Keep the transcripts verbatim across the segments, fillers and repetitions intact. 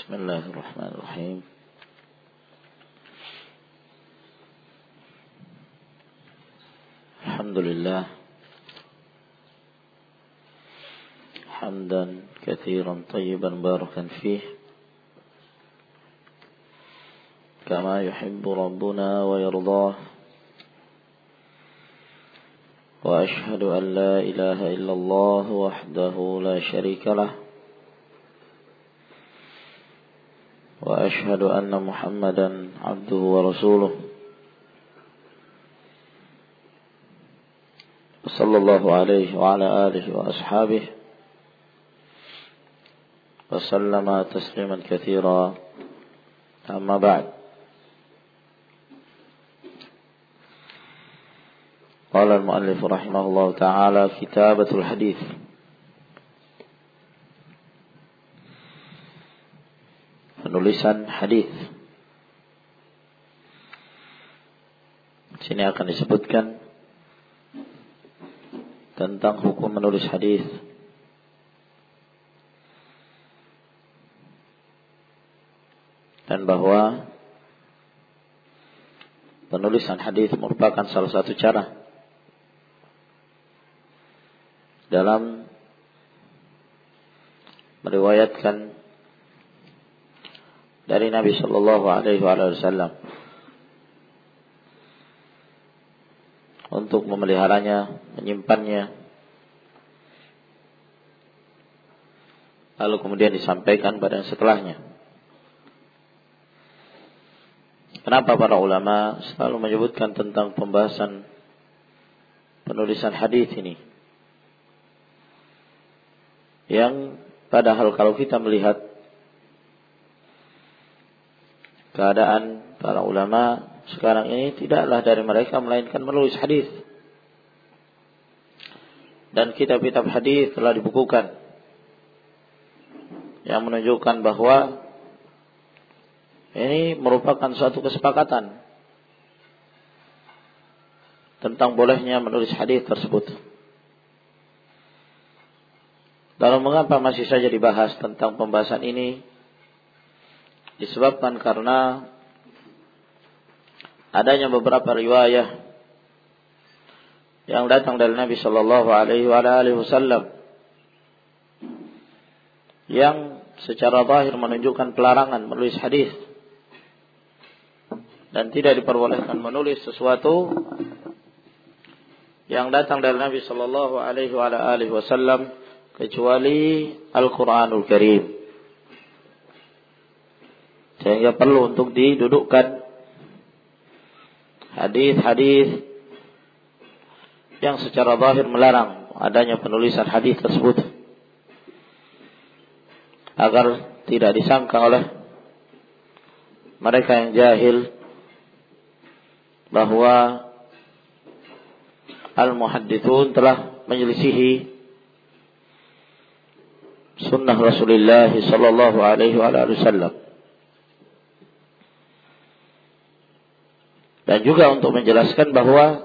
Bismillahirrahmanirrahim. Alhamdulillah hamdan katsiran tayyiban barakan fih kama yuhibbu rabbuna wa yardah. Wa ashhadu an la ilaha illallah wahdahu la syarika lah. Wa ashhadu anna Muhammadan abduhu wa rasuluh. Sallallahu alaihi wa ala alihi wa ashabihi wa sallama tasliman katsira. Amma ba'd. Qala al-muallif rahimahullahu ta'ala kitabatul hadits. Penulisan hadis. Sini akan disebutkan tentang hukum menulis hadis. Dan bahwa penulisan hadis merupakan salah satu cara dalam meriwayatkan dari Nabi sallallahu alaihi wasallam untuk memeliharanya, menyimpannya, lalu kemudian disampaikan pada yang setelahnya. Kenapa para ulama selalu menyebutkan tentang pembahasan penulisan hadis ini? Yang padahal kalau kita melihat keadaan para ulama sekarang ini tidaklah dari mereka melainkan menulis hadis. Dan kitab-kitab hadis telah dibukukan yang menunjukkan bahwa ini merupakan suatu kesepakatan tentang bolehnya menulis hadis tersebut. Lalu mengapa masih saja dibahas tentang pembahasan ini? Disebabkan karena adanya beberapa riwayah yang datang dari Nabi sallallahu alaihi wasallam yang secara zahir menunjukkan pelarangan menulis hadis dan tidak diperbolehkan menulis sesuatu yang datang dari Nabi sallallahu alaihi wasallam kecuali Al-Qur'anul Karim. Sehingga perlu untuk didudukkan hadis-hadis yang secara zahir melarang adanya penulisan hadis tersebut, agar tidak disangka oleh mereka yang jahil bahwa al-muhaddithun telah menyelisihi sunnah Rasulullah sallallahu alaihi wasallam. Dan juga untuk menjelaskan bahwa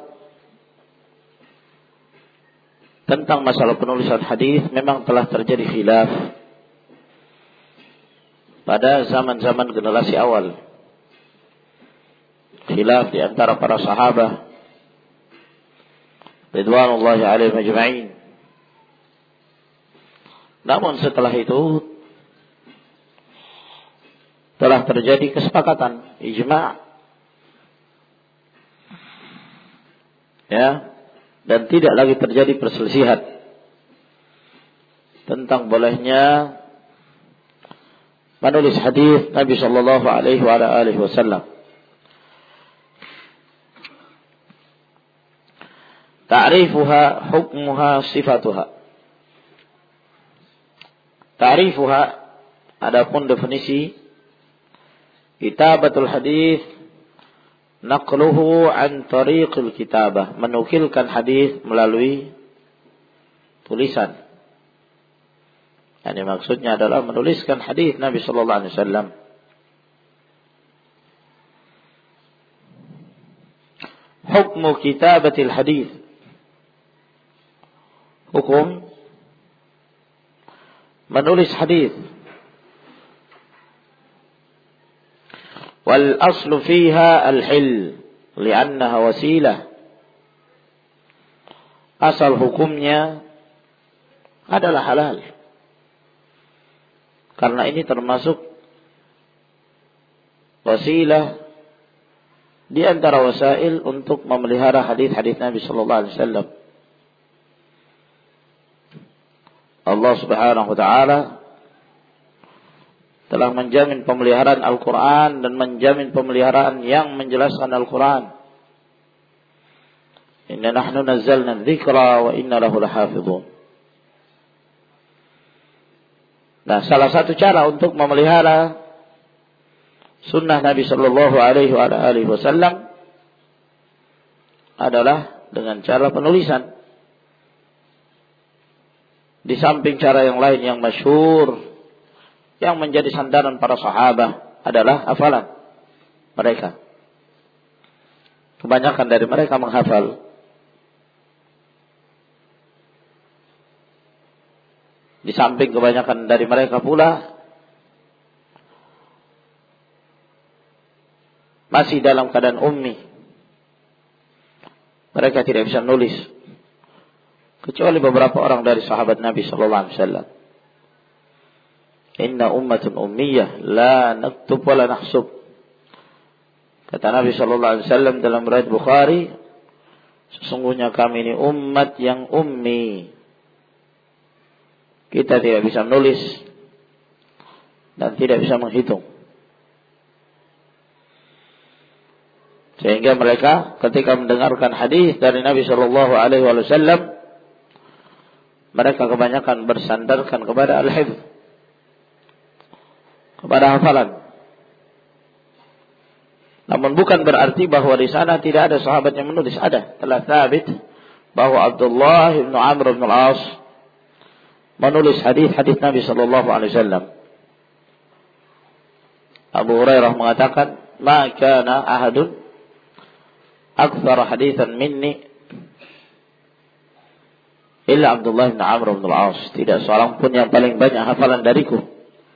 tentang masalah penulisan hadis memang telah terjadi khilaf pada zaman-zaman generasi awal. Khilaf di antara para sahabat ridwanullahi alaihim ajma'in. Namun setelah itu telah terjadi kesepakatan, ijma', ya, dan tidak lagi terjadi perselisihan tentang bolehnya menulis hadis Nabi sallallahu alaihi wasallam. Ta'rifuha hukmuha sifatuha. Ta'rifuha, adapun definisi kitabatul hadis, naqluhu an tariqil kitabah, menukilkan hadis melalui tulisan. Yani maksudnya adalah menuliskan hadis Nabi sallallahu alaihi wasallam. Hukmu kitabatil hadis. Hukum menulis hadis. wal aslu fiha al-hil li'annaha wasilah. Asal hukumnya adalah halal, karena ini termasuk wasilah di antara wasail untuk memelihara hadis-hadis Nabi sallallahu alaihi wasallam. Allah Subhanahu wa taala telah menjamin pemeliharaan Al-Quran dan menjamin pemeliharaan yang menjelaskan Al-Quran. Inna nahnu nazzalna dzikra wa inna lahu lahafizun. Nah, salah satu cara untuk memelihara sunnah Nabi sallallahu alaihi wasallam adalah dengan cara penulisan. Di samping cara yang lain yang masyhur, yang menjadi sandaran para sahabat adalah hafalan mereka. Kebanyakan dari mereka menghafal. Di samping kebanyakan dari mereka pula masih dalam keadaan ummi. Mereka tidak bisa nulis, kecuali beberapa orang dari sahabat Nabi sallallahu alaihi wasallam. Inna ummatun ummiyah la naktub wa la nahsub. Kata Nabi sallallahu alaihi wasallam dalam riwayat Bukhari, sesungguhnya kami ini umat yang ummi. Kita tidak bisa menulis dan tidak bisa menghitung. Sehingga mereka ketika mendengarkan hadis dari Nabi sallallahu alaihi wasallam, mereka kebanyakan bersandarkan kepada al-hifz, kepada hafalan. Namun bukan berarti bahwa di sana tidak ada sahabat yang menulis. Ada, telah sabit bahwa Abdullah bin Amr bin al-As menulis hadis-hadis Nabi sallallahu alaihi wasallam. Abu Hurairah mengatakan, "Ma kana ahadun aktsara haditsan minni illa Abdullah bin Amr bin al-As." Tidak seorang pun yang paling banyak hafalan dariku,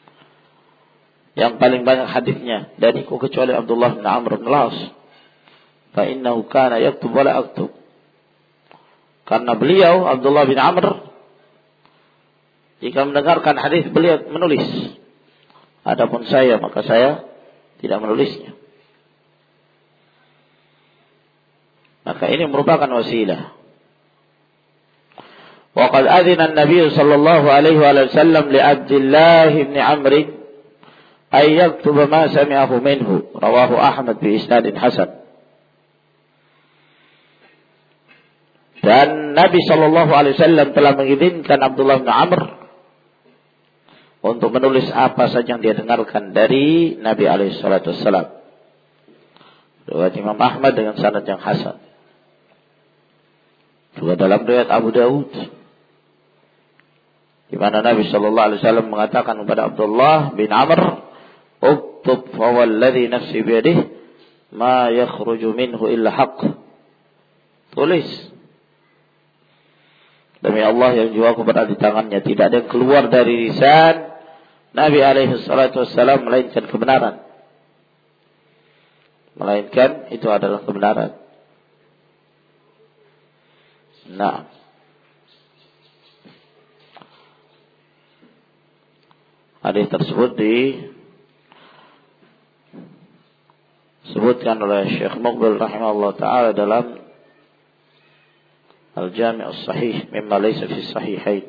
yang paling banyak hadisnya dariku kecuali Abdullah bin Amr bin al-As. Fa innahu kana yaktub wa la aktub. Karena beliau Abdullah bin Amr jika mendengarkan hadis beliau menulis. Adapun saya maka saya tidak menulisnya. Maka ini merupakan wasilah. Wa qad adzina an-nabiy sallallahu alaihi wasallam li Abdullah bin Amr ay yaktuba ma sami'ahu minhu, rawahu Ahmad bi isnadin hasan. Dan Nabi sallallahu alaihi wasallam telah mengizinkan Abdullah bin Amr untuk menulis apa saja yang dia dengarkan dari Nabi alaihi salatu wasallam. Riwayat Imam Ahmad dengan sanad yang hasan. Juga dalam riwayat Abu Dawud, di mana Nabi sallallahu alaihi wasallam mengatakan kepada Abdullah bin Amr, "Uktub fa walladhi nafsi biyadihi ma yakhruju minhu illa haqq." Tulis. Demi Allah yang jiwaku berada di tangannya, tidak ada yang keluar dari lisan Nabi alaihi salatu wassalam melainkan kebenaran. Melainkan itu adalah kebenaran. Nah, hadis tersebut disebutkan oleh Syekh Muqbil rahimahullah ta'ala dalam Al-Jami' As-Sahih mimma laysa fi Sahihain.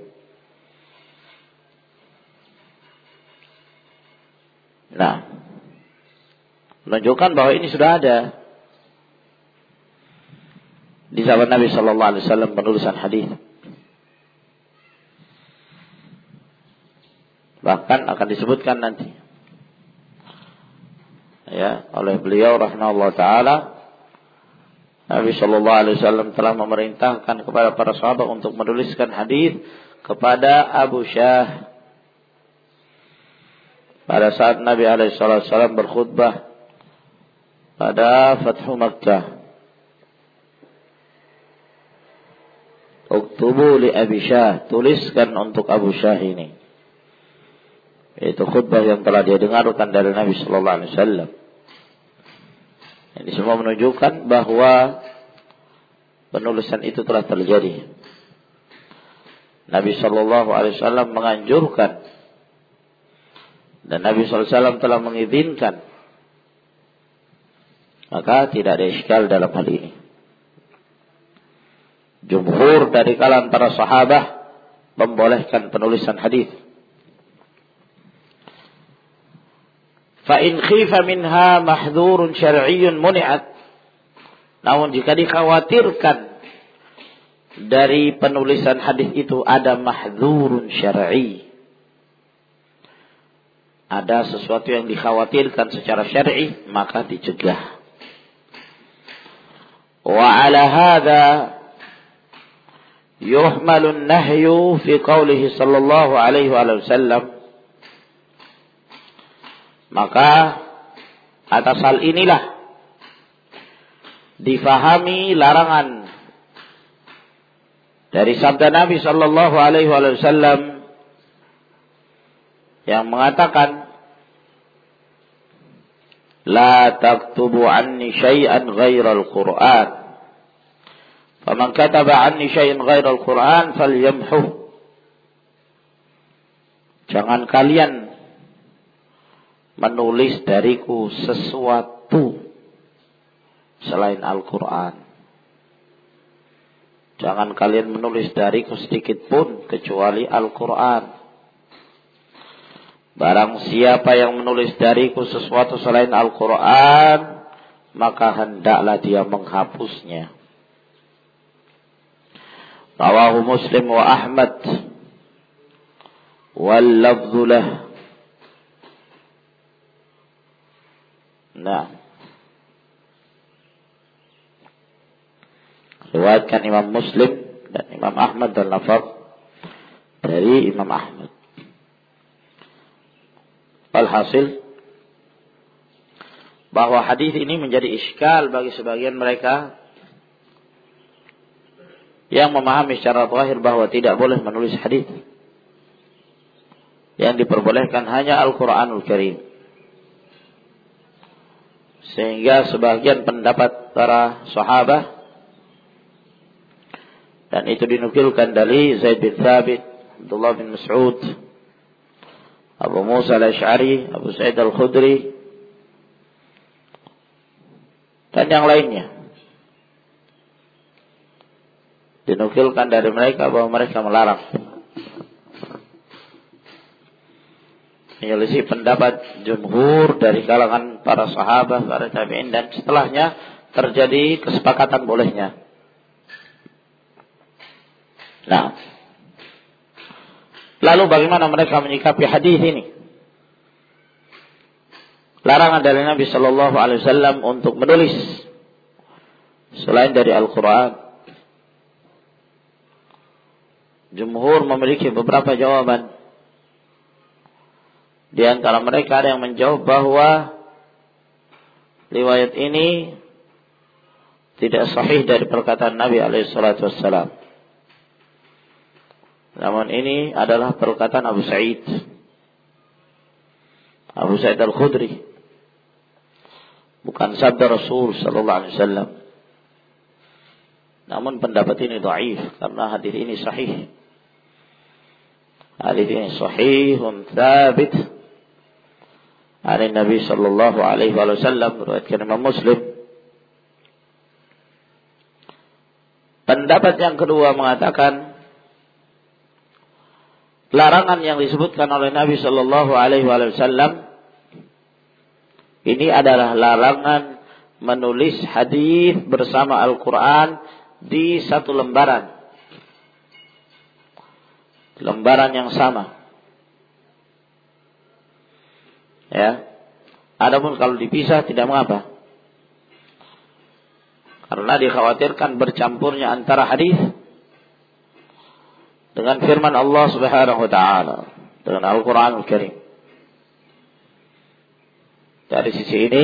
Nah, menunjukkan bahwa ini sudah ada di zaman Nabi sallallahu alaihi wasallam penulisan hadis. Bahkan akan disebutkan nanti ya oleh beliau rahimahullah taala, Nabi sallallahu alaihi wasallam telah memerintahkan kepada para sahabat untuk menuliskan hadis kepada Abu Syah pada saat Nabi alaihi wasallam berkhutbah pada Fathu Makkah. Uktubu li Abi Syah, tuliskan untuk Abu Syah ini. Itu khutbah yang telah dia dengarkan dari Nabi sallallahu alaihi wasallam. Ini semua menunjukkan bahwa penulisan itu telah terjadi. Nabi Shallallahu Alaihi Wasallam menganjurkan dan Nabi Shallallahu Alaihi Wasallam telah mengizinkan. Maka tidak ada iskal dalam hal ini. Jumhur dari kalangan para sahabat membolehkan penulisan hadis. Fa in khifa minha mahdhurun syar'iyyun muni'at. Namun jika dikhawatirkan dari penulisan hadis itu ada mahdhurun syar'i, ada sesuatu yang dikhawatirkan secara syar'i, maka dicegah. Wa ala hadha yuhmalun nahyu fi qawlihi sallallahu alaihi wasallam. Maka atas hal inilah difahami larangan dari sabda Nabi sallallahu alaihi wasallam yang mengatakan la taktubu anni syai'an ghairal Qur'an. Faman kataba anni syai'an ghairal Qur'an falyamhu. Jangan kalian menulis dariku sesuatu selain Al-Quran. Jangan kalian menulis dariku sedikit pun kecuali Al-Quran. Barang siapa yang menulis dariku sesuatu selain Al-Quran, maka hendaklah dia menghapusnya. Rawahu Muslim wa Ahmad wal lafdhu lah. Nah, riwayatkan Imam Muslim dan Imam Ahmad dan lafaz dari Imam Ahmad. Alhasil bahwa hadis ini menjadi iskal bagi sebagian mereka yang memahami secara zahir bahwa tidak boleh menulis hadis. Yang diperbolehkan hanya Al-Quranul Karim. Sehingga sebagian pendapat para sahabat, dan itu dinukilkan dari Zaid bin Thabit, Abdullah bin Mas'ud, Abu Musa al-Ash'ari, Abu Sa'id al-Khudri, dan yang lainnya. Dinukilkan dari mereka bahwa mereka melarang. Menyelisih pendapat jumhur dari kalangan para sahabat, para tabi'in, dan setelahnya terjadi kesepakatan bolehnya. Nah, lalu bagaimana mereka menyikapi hadis ini? Larangan dari Nabi Shallallahu Alaihi Wasallam untuk menulis selain dari Al-Quran. Jumhur memiliki beberapa jawaban. Di antara mereka ada yang menjawab bahwa riwayat ini tidak sahih dari perkataan Nabi alaihi salatu wassalam. Namun ini adalah perkataan Abu Sa'id Abu Sa'id al-Khudri, bukan sabda Rasul sallallahu alaihi wasallam. Namun pendapat ini dhaif karena hadis ini sahih. Hadis ini sahihun thabit dari Nabi sallallahu alaihi wasallam, riwayatkan Imam Muslim. Pendapat yang kedua mengatakan larangan yang disebutkan oleh Nabi sallallahu alaihi wasallam ini adalah larangan menulis hadis bersama Al-Quran di satu lembaran. Lembaran yang sama. Ya. Adapun kalau dipisah tidak mengapa. Karena dikhawatirkan bercampurnya antara hadis dengan firman Allah Subhanahu wa taala, dengan Al-Qur'anul Karim. Dari sisi ini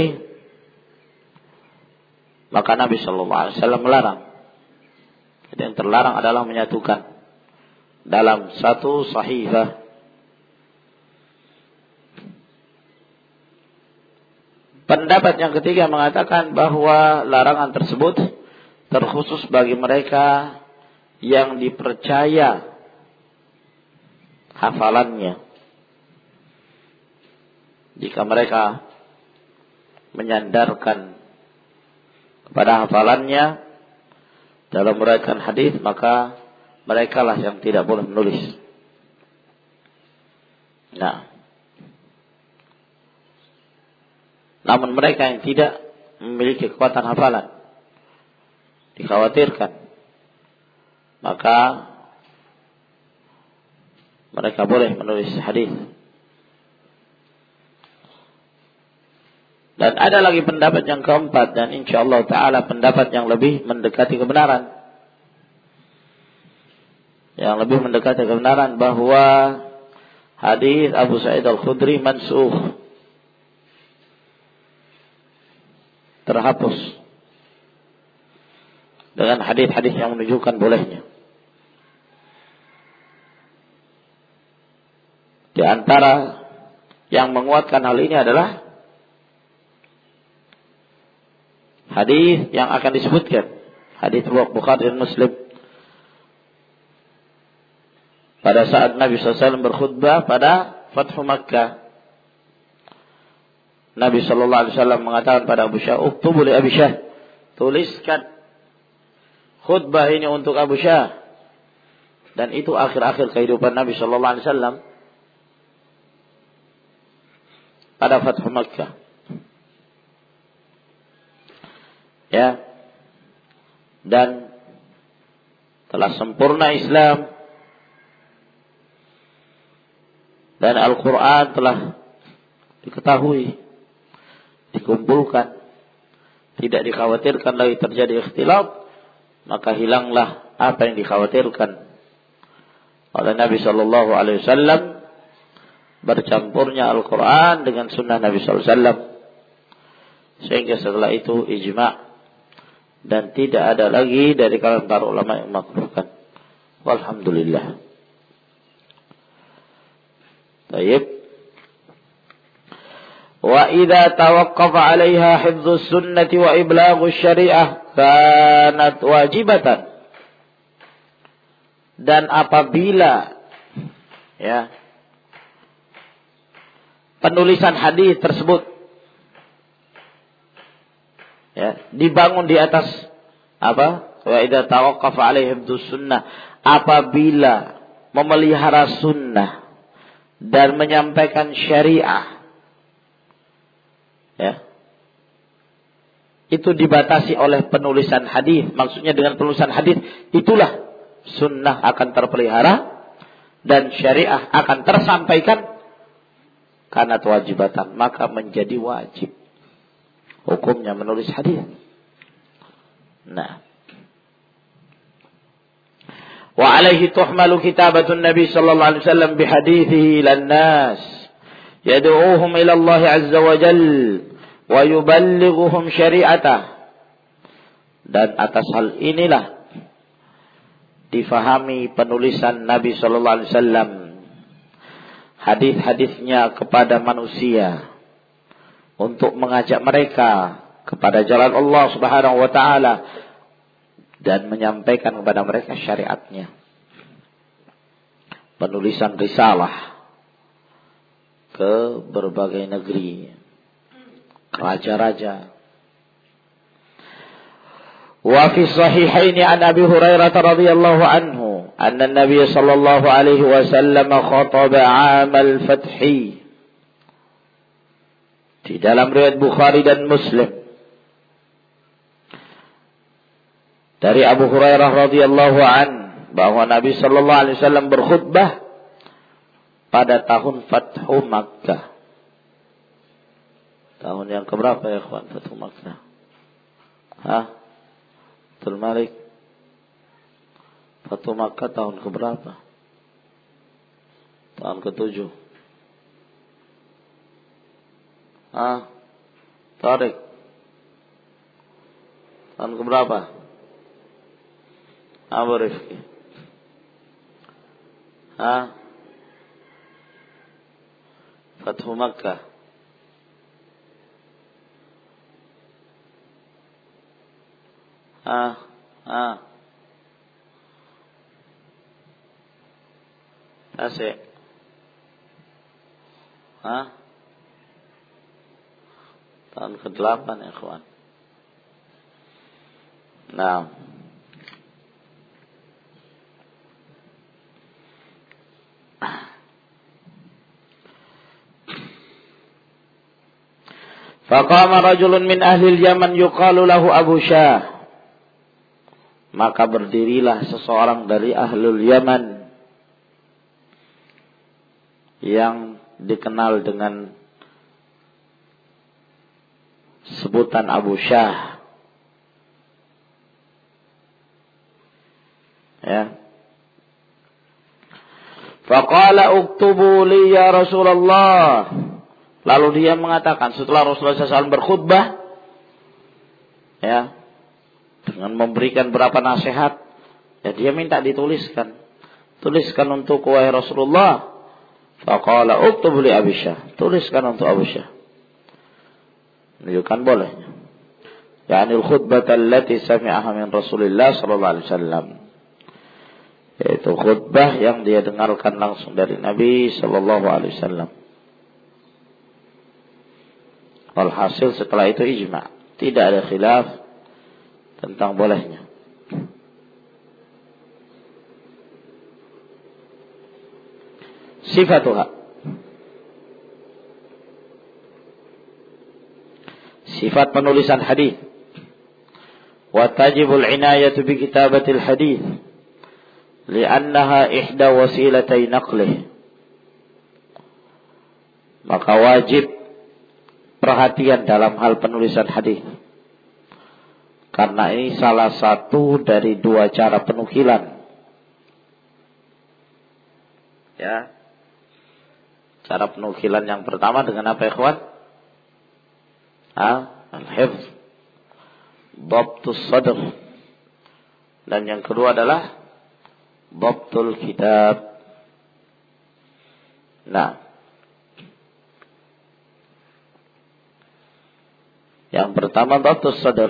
maka Nabi sallallahu alaihi wasallam melarang. Jadi yang terlarang adalah menyatukan dalam satu sahifah. Pendapat yang ketiga mengatakan bahwa larangan tersebut terkhusus bagi mereka yang dipercaya hafalannya. Jika mereka menyandarkan kepada hafalannya dalam meriwayatkan hadis, maka merekalah yang tidak boleh menulis. Nah, namun mereka yang tidak memiliki kekuatan hafalan, dikhawatirkan, maka mereka boleh menulis hadis. Dan ada lagi pendapat yang keempat, dan insyaallah ta'ala pendapat yang lebih mendekati kebenaran. Yang lebih mendekati kebenaran bahwa hadis Abu Sa'id Al-Khudri mansukh, terhapus dengan hadis-hadis yang menunjukkan bolehnya. Di antara yang menguatkan hal ini adalah hadis yang akan disebutkan, hadis Bukhari dan Muslim. Pada saat Nabi shallallahu alaihi wasallam berkhutbah pada Fathu Makkah, Nabi shallallahu alaihi wasallam mengatakan pada Abu Syah, "Uktubu li Abi Syah." Tuliskan khutbah ini untuk Abu Syah. Dan itu akhir-akhir kehidupan Nabi shallallahu alaihi wasallam pada Fathu Makkah. Ya. Dan telah sempurna Islam dan Al-Quran telah diketahui, dikumpulkan, tidak dikhawatirkan lagi terjadi ikhtilaf, maka hilanglah apa yang dikhawatirkan oleh Nabi Shallallahu Alaihi Wasallam, bercampurnya Al-Quran dengan Sunnah Nabi Shallallahu Alaihi Wasallam, sehingga setelah itu ijma' dan tidak ada lagi dari kalangan para ulama yang makruhkan. Walhamdulillah. Baik. Wa idza tawaqqafa 'alaiha hifdzus sunnati wa iblaghush syari'ah kanat wajibatan. Dan apabila ya penulisan hadis tersebut ya dibangun di atas apa? Wa idza tawaqqafa 'alaihi hifdzus sunnah, apabila memelihara sunnah dan menyampaikan syariah, ya, itu dibatasi oleh penulisan hadis. Maksudnya dengan penulisan hadis itulah sunnah akan terpelihara dan syariah akan tersampaikan. Karena kewajibatan, maka menjadi wajib hukumnya menulis hadis. Nah, wa alaihi tuhmalu kitabatun Nabi sallallahu alaihi wasallam bihadithihi lan nas yad'uuhum ila Allah azza wa jalla wa yuballighuhum syari'atah. Dan atas hal inilah difahami penulisan Nabi sallallahu alaihi wasallam hadis-hadisnya kepada manusia untuk mengajak mereka kepada jalan Allah Subhanahu wa taala dan menyampaikan kepada mereka syariatnya. Penulisan risalah ke berbagai negeri, ke raja-raja. Wa fi sahihaini an Abi Hurairah radhiyallahu anhu anna an-nabiy sallallahu alaihi wasallam khataba 'amal fathi. Di dalam riwayat Bukhari dan Muslim dari Abu Hurairah radhiyallahu an bahwa Nabi sallallahu alaihi wasallam berkhutbah pada tahun Fathu Makkah. Tahun yang keberapa ya kawan Fathu Makkah? Hah? Abdul Malik? Fathu Makkah tahun keberapa? Tahun ketujuh. Hah? Tarik. Tahun keberapa? Abu Rifki. Hah? Fathu Makkah. Ah, ah. Asik. Hah? Tahun kedelapan ya kawan. Nah. Faqama rajulun min ahli al-Yaman yuqalu lahu Abu Syah. Maka berdirilah seseorang dari ahlul Yaman yang dikenal dengan sebutan Abu Syah. Ya. Faqala uktubu li ya Rasulullah. Lalu dia mengatakan setelah Rasulullah shallallahu alaihi wasallam berkhutbah, ya, dengan memberikan beberapa nasihat, ya dia minta dituliskan. Tuliskan untuk wahai Rasulullah. Faqala uktub li Abi Syah. Tuliskan untuk Abu Syah. Menunjukkan bolehnya. Yani al-khutbah allati sami'aha min Rasulillah sallallahu alaihi wasallam. Yaitu khutbah yang dia dengarkan langsung dari Nabi sallallahu alaihi wasallam. Walhasil setelah itu ijma'. Tidak ada khilaf tentang bolehnya. Sifatuha. Sifat penulisan hadis. Wa tajibul inayatu bi kitabatil hadis. Li'annaha ihda wasilatay naqlih. Maka wajib perhatian dalam hal penulisan hadis. Karena ini salah satu dari dua cara penukilan. Ya. Cara penukilan yang pertama dengan apa, ikhwan? Ah, al-hifz. Dhabtus sadr. Dan yang kedua adalah dhabtul kitab. Nah, yang pertama dhabtus sadr.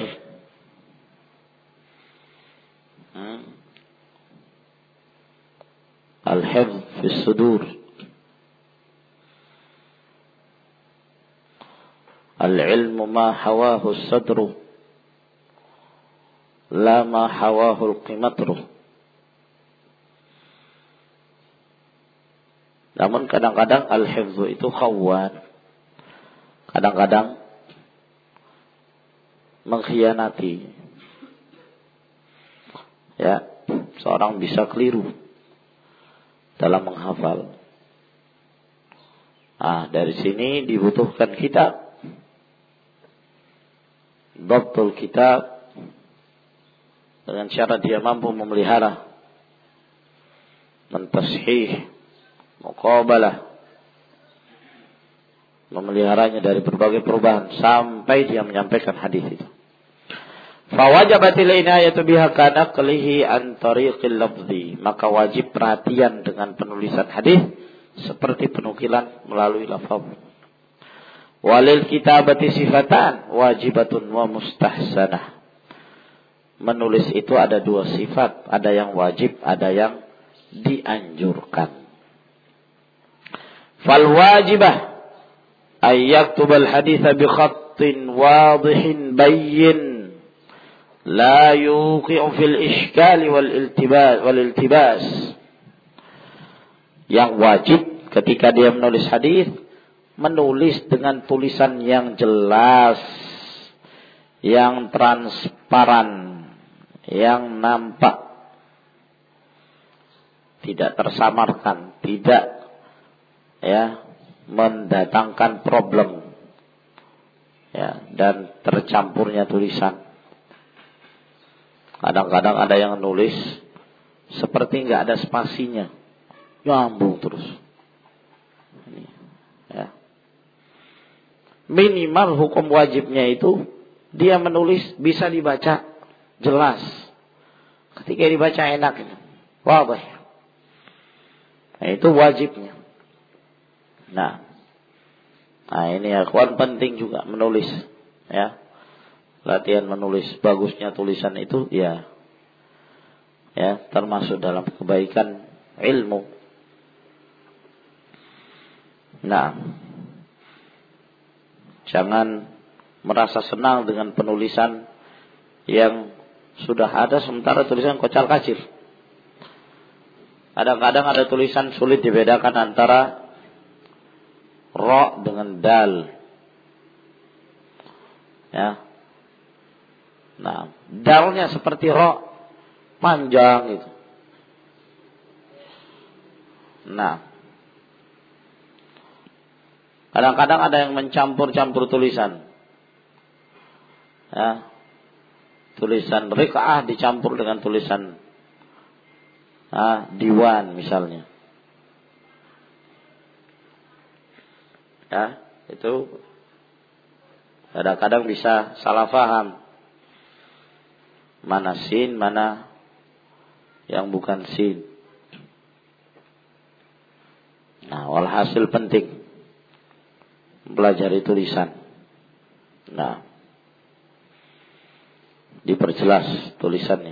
Hmm. Al-hifz fi sudur. Al-ilmu ma hawahu sadru la ma hawahu al-qimatru. Namun kadang-kadang al-hifzu itu khawan. Kadang-kadang mengkhianati. Ya, seorang bisa keliru dalam menghafal. Ah, dari sini dibutuhkan kitab. Dhabtul kitab dengan syarat dia mampu memelihara, mentashih, muqabalah, memeliharanya dari berbagai perubahan sampai dia menyampaikan hadis itu. Fawajabatil inayatu biha kana qalihi an tariqil lafzi. Maka wajib perhatian dengan penulisan hadis seperti penukilan melalui lafaz. Walil kitabati sifatan wajibatun wa mustahsanah. Menulis itu ada dua sifat, ada yang wajib, ada yang dianjurkan. Fal wajibah ay yaktubal haditha bi khattin wadihin bayyin la yuqi'u fil ishkali wal iltibas wal iltibas. Yang wajib ketika dia menulis hadis, menulis dengan tulisan yang jelas, yang transparan, yang nampak, tidak tersamarkan, tidak ya mendatangkan problem, ya, dan tercampurnya tulisan. Kadang-kadang ada yang nulis seperti nggak ada spasinya, nyambung terus. Ini, ya. Minimal hukum wajibnya itu dia menulis bisa dibaca jelas. Ketika dibaca enak, wadah. Nah, itu wajibnya. Nah, nah ini ya kawan, penting juga menulis, ya. latihan menulis, bagusnya tulisan itu ya ya termasuk dalam kebaikan ilmu. Nah, jangan merasa senang dengan penulisan yang sudah ada sementara tulisan kocar kacir. Kadang-kadang ada tulisan sulit dibedakan antara ro dengan dal. Ya. Nah, dalnya seperti ro, panjang gitu. Nah, kadang-kadang ada yang mencampur-campur tulisan. Ya. Tulisan rikaah dicampur dengan tulisan ah, diwan misalnya. Ya, itu kadang-kadang bisa salah paham. Mana sin, mana yang bukan sin. Nah, walhasil penting pelajari tulisan. Nah, diperjelas tulisannya.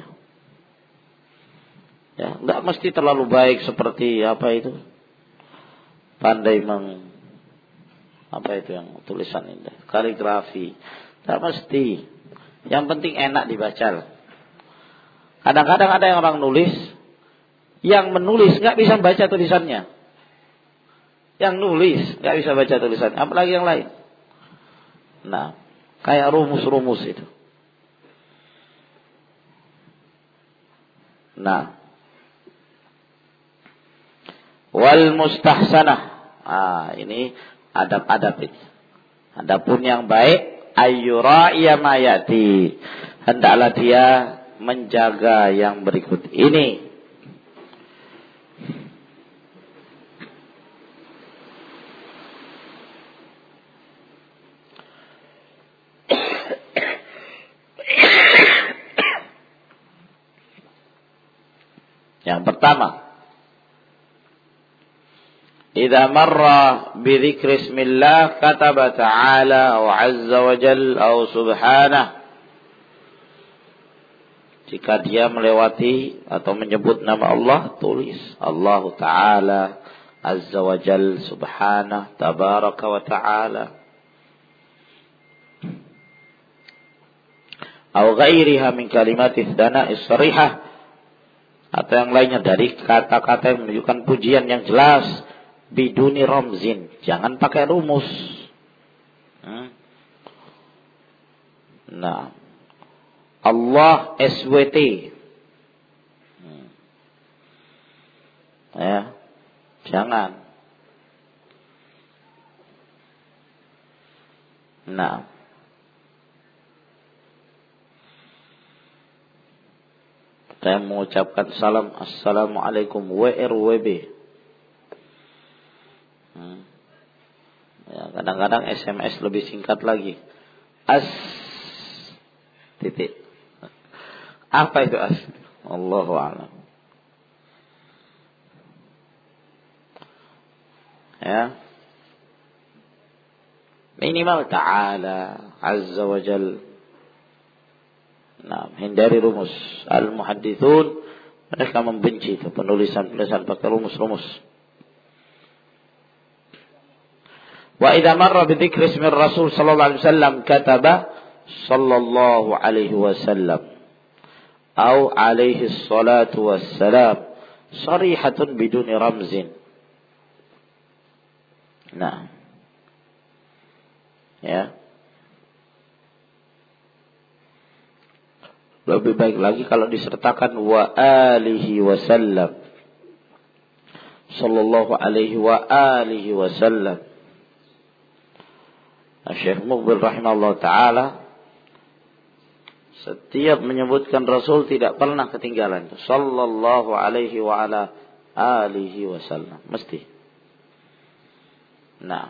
Ya, enggak mesti terlalu baik seperti apa itu. Pandai meng apa itu yang tulisan indah, kaligrafi. Enggak mesti. Yang penting enak dibaca. Kadang-kadang ada yang orang nulis, yang menulis enggak bisa baca tulisannya. Yang nulis enggak bisa baca tulisannya, apalagi yang lain. Nah, kayak rumus-rumus itu. Nah, wal mustahsanah. Ah, ini adab-adab itu. Adapun yang baik, ayyura'iya ma yati. Hendaklah dia menjaga yang berikut ini. Yang pertama, idza marra bi dzikri ismillah kataba ta'ala aw 'azza wa jalla aw subhanahu. Jika dia melewati atau menyebut nama Allah, tulis Allah Ta'ala, Azza wa Jal, Subhanahu, Tabaraka wa Ta'ala. Atau ghairiha min kalimatis dana isrihah. Atau yang lainnya dari kata-kata yang menunjukkan pujian yang jelas. Biduni ramzin. Jangan pakai rumus. Hmm. Nah. Allah S W T. Hmm. Ya, jangan. Nah, saya mengucapkan salam assalamualaikum W R W B. Hmm. Ya, kadang-kadang S M S lebih singkat lagi. As titik. Apa itu as? Allahu a'lam. Ya. Minimal ta'ala, azza wa jal. Nah, hindari rumus. Al-muhaddithun, mereka membenci itu penulisan-penulisan pakai rumus-rumus. Wa idza marra bi dzikri ismi Rasul sallallahu alaihi wasallam kataba sallallahu alaihi wasallam. Au alaihi salatu wassalam sarihatun biduni ramzin. Nah, ya, lebih baik lagi kalau disertakan wa alihi wasallam, sallallahu alaihi wa alihi wasallam. Syekh Muqbil rahimahullah ta'ala setiap menyebutkan Rasul tidak pernah ketinggalan. Sallallahu alaihi wa ala alihi wasallam. Mesti. Nah.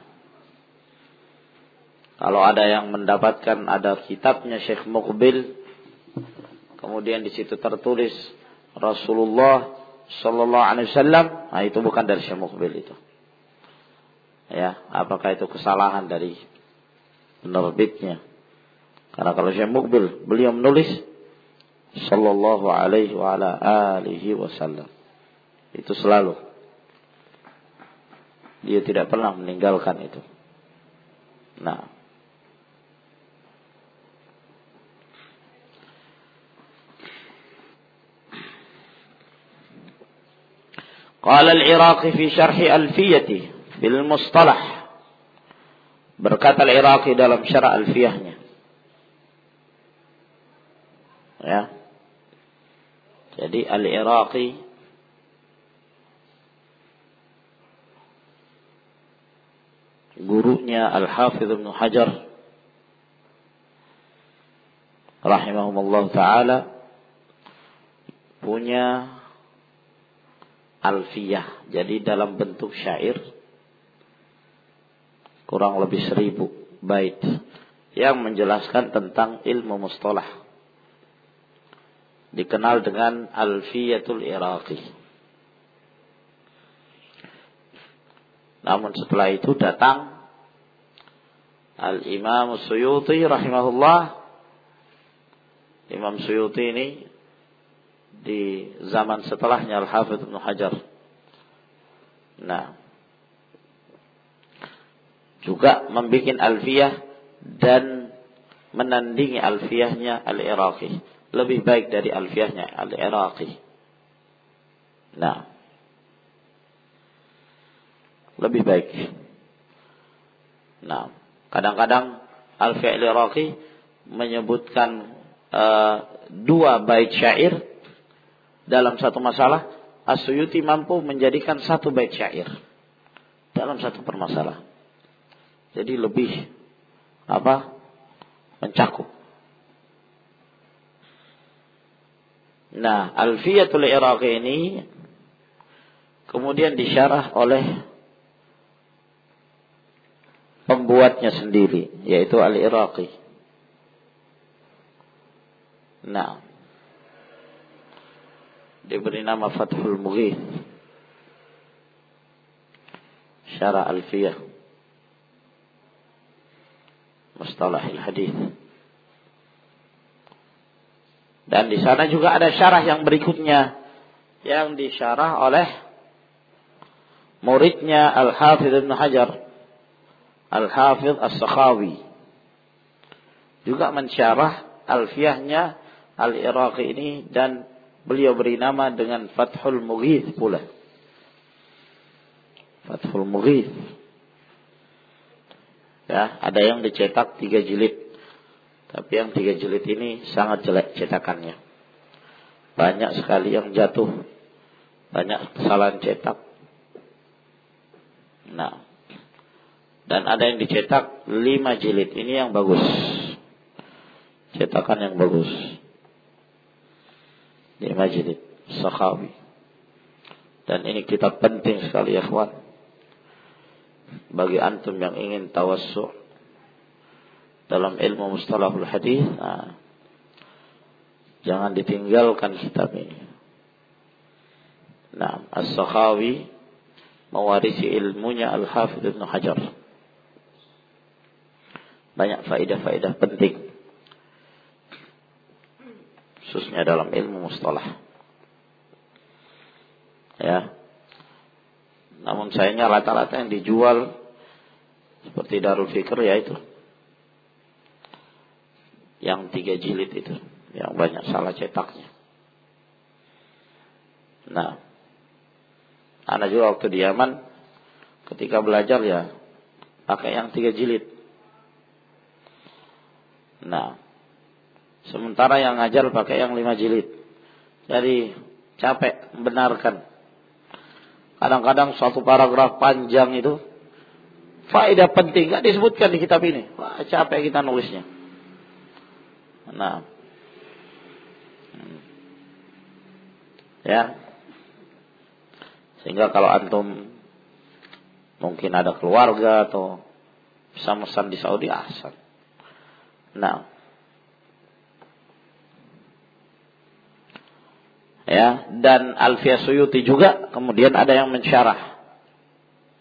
Kalau ada yang mendapatkan ada kitabnya Syekh Muqbil. Kemudian di situ tertulis Rasulullah sallallahu alaihi wasallam. Nah, itu bukan dari Syekh Muqbil itu. Ya. Apakah itu kesalahan dari penerbitnya? Karena kalau Syekh Muqbil, beliau menulis sallallahu alaihi wa ala alihi wasallam. Itu selalu. Dia tidak pernah meninggalkan itu. Nah. Qala al-Iraqi fi syarhi alfiyati bil mustalah. Berkata al-Iraqi dalam syarah alfiyahnya. Ya. Jadi al-Iraqi gurunya Al-Hafidh Ibn Hajar rahimahumullah ta'ala punya alfiyah, jadi dalam bentuk syair kurang lebih seribu bait yang menjelaskan tentang ilmu mustalah, dikenal dengan Alfiyatul Iraqi. Namun setelah itu datang Al-Imam Suyuti rahimahullah. Imam Suyuti ini di zaman setelahnya Al-Hafidh Ibn Hajar. Nah, juga membuat alfiyah dan menandingi alfiyahnya Al-Iraqi. Lebih baik dari alfiyahnya Al-Iraqi. Nah, lebih baik. Nah, kadang-kadang Alfiyah Al-Iraqi menyebutkan uh, dua bait syair dalam satu masalah. As-Suyuti mampu menjadikan satu bait syair dalam satu permasalahan. Jadi lebih apa? Mencakup. Nah, Alfiyatul Iraqi ini kemudian disyarah oleh pembuatnya sendiri, yaitu Al-Iraqi. Nah, diberi nama Fathul Mughith, syarah Alfiyah Mustalahil Hadits. Dan di sana juga ada syarah yang berikutnya yang disyarah oleh muridnya Al-Hafidh Ibn Hajar, Al-Hafidh As-Sakhawi. Juga mensyarah alfiyahnya Al-Iraqi ini dan beliau beri nama dengan Fathul Mughith pula. Fathul Mughith. Ya, ada yang dicetak tiga jilid. Tapi yang tiga jilid ini sangat jelek cetakannya. Banyak sekali yang jatuh. Banyak kesalahan cetak. Nah, dan ada yang dicetak lima jilid. Ini yang bagus. Cetakan yang bagus. Lima jilid. Sakhawi. Dan ini kitab penting sekali ya kawan. Bagi antum yang ingin tawassu' dalam ilmu mustalahul hadis, nah, jangan ditinggalkan kitab ini. Nah, As-Sakhawi mewarisi ilmunya Al-Hafidh Ibn Hajar. Banyak faedah-faedah penting, khususnya dalam ilmu mustalah. Ya. Namun sayangnya rata-rata yang dijual seperti Darul Fikr ya itu. Yang tiga jilid itu, yang banyak salah cetaknya. Nah, anak juga waktu di Yaman, ketika belajar ya pakai yang tiga jilid. Nah, sementara yang ngajar pakai yang lima jilid. Jadi capek membenarkan. Kadang-kadang suatu paragraf panjang itu faedah penting gak disebutkan di kitab ini. Wah, capek kita nulisnya. Nah, ya, sehingga kalau antum mungkin ada keluarga atau bisa mesan di Saudi asal. Nah, ya, dan Alfiyah Suyuti juga kemudian ada yang mensyarah.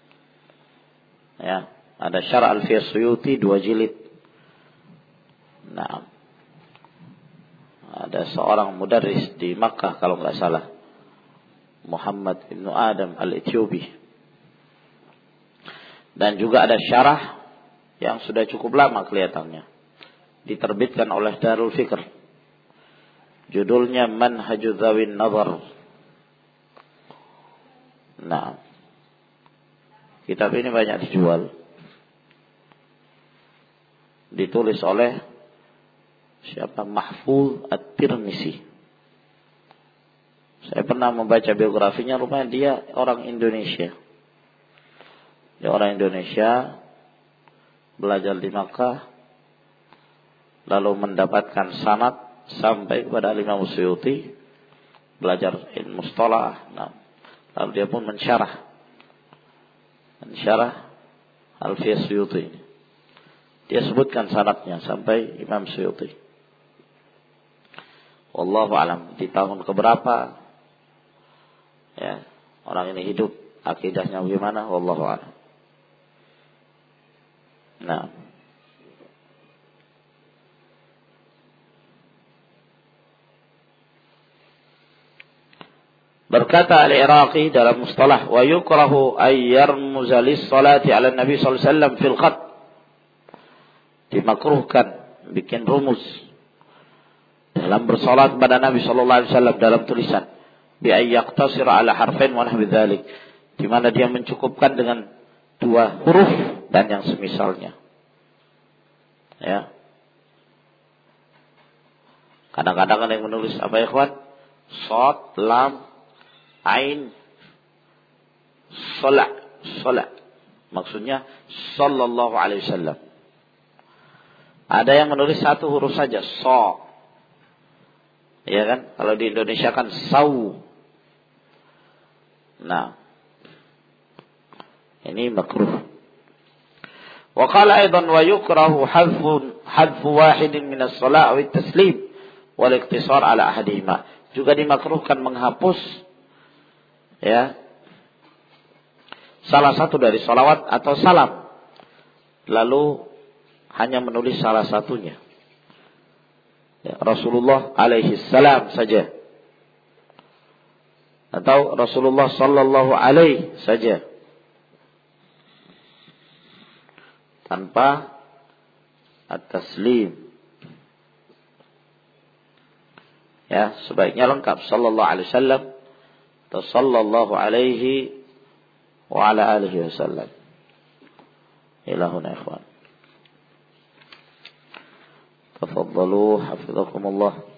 Ya, ada syarah Alfiyah Suyuti dua jilid. Nah, ada seorang mudarris di Makkah kalau nggak salah, Muhammad ibnu Adam al-Ethiopi. Dan juga ada syarah yang sudah cukup lama kelihatannya, diterbitkan oleh Darul Fikr. Judulnya Manhaju Dzawin Nazar. Nah, kitab ini banyak dijual. Ditulis oleh siapa? Mahfuz At-Tirmisi. Saya pernah membaca biografinya, rupanya dia orang Indonesia. Dia orang Indonesia, belajar di Makkah, lalu mendapatkan sanad sampai kepada Imam Suyuti, belajar ilmu mustalah. Nah, lalu dia pun mensyarah, mensyarah Alfiyah Suyuti. Dia sebutkan sanadnya sampai Imam Suyuti. Wallahu a'lam, di tahun keberapa ya orang ini hidup, akidahnya bagaimana, wallahu a'lam. Nah, berkata Al-Iraqi dalam mustalah, wa yukrahu ay yarmuza lis-salati 'ala Nabi sallallahu alaihi wasallam fil khat. Dimakruhkan bikin rumus dalam bersalat kepada Nabi sallallahu alaihi wasallam dalam tulisan, bi ay yaqtasir 'ala harfain wa nahwi dzalik, di mana dia mencukupkan dengan dua huruf dan yang semisalnya. Ya. Kadang-kadang ada yang menulis apa ya, ikhwan? Shad, lam, ain, salat, salat. Maksudnya sallallahu alaihi wasallam. Ada yang menulis satu huruf saja, sa. Ya kan? Kalau di Indonesia kan sau. Nah, ini makruh. Wa qala aidan wa yukrahu hadfu hadfu wahidin min as-salat wa at-taslim wal iqtisar ala ahadihima. Juga dimakruhkan menghapus ya salah satu dari salawat atau salam, lalu hanya menulis salah satunya. Ya, Rasulullah alaihi salam saja, atau Rasulullah sallallahu alaihi saja, tanpa at-taslim. Ya, sebaiknya lengkap sallallahu alaihi wasallam atau sallallahu alaihi wa ala alihi wasallam. Ilahuna ikhwan. Tafaddalu hafizakumullah.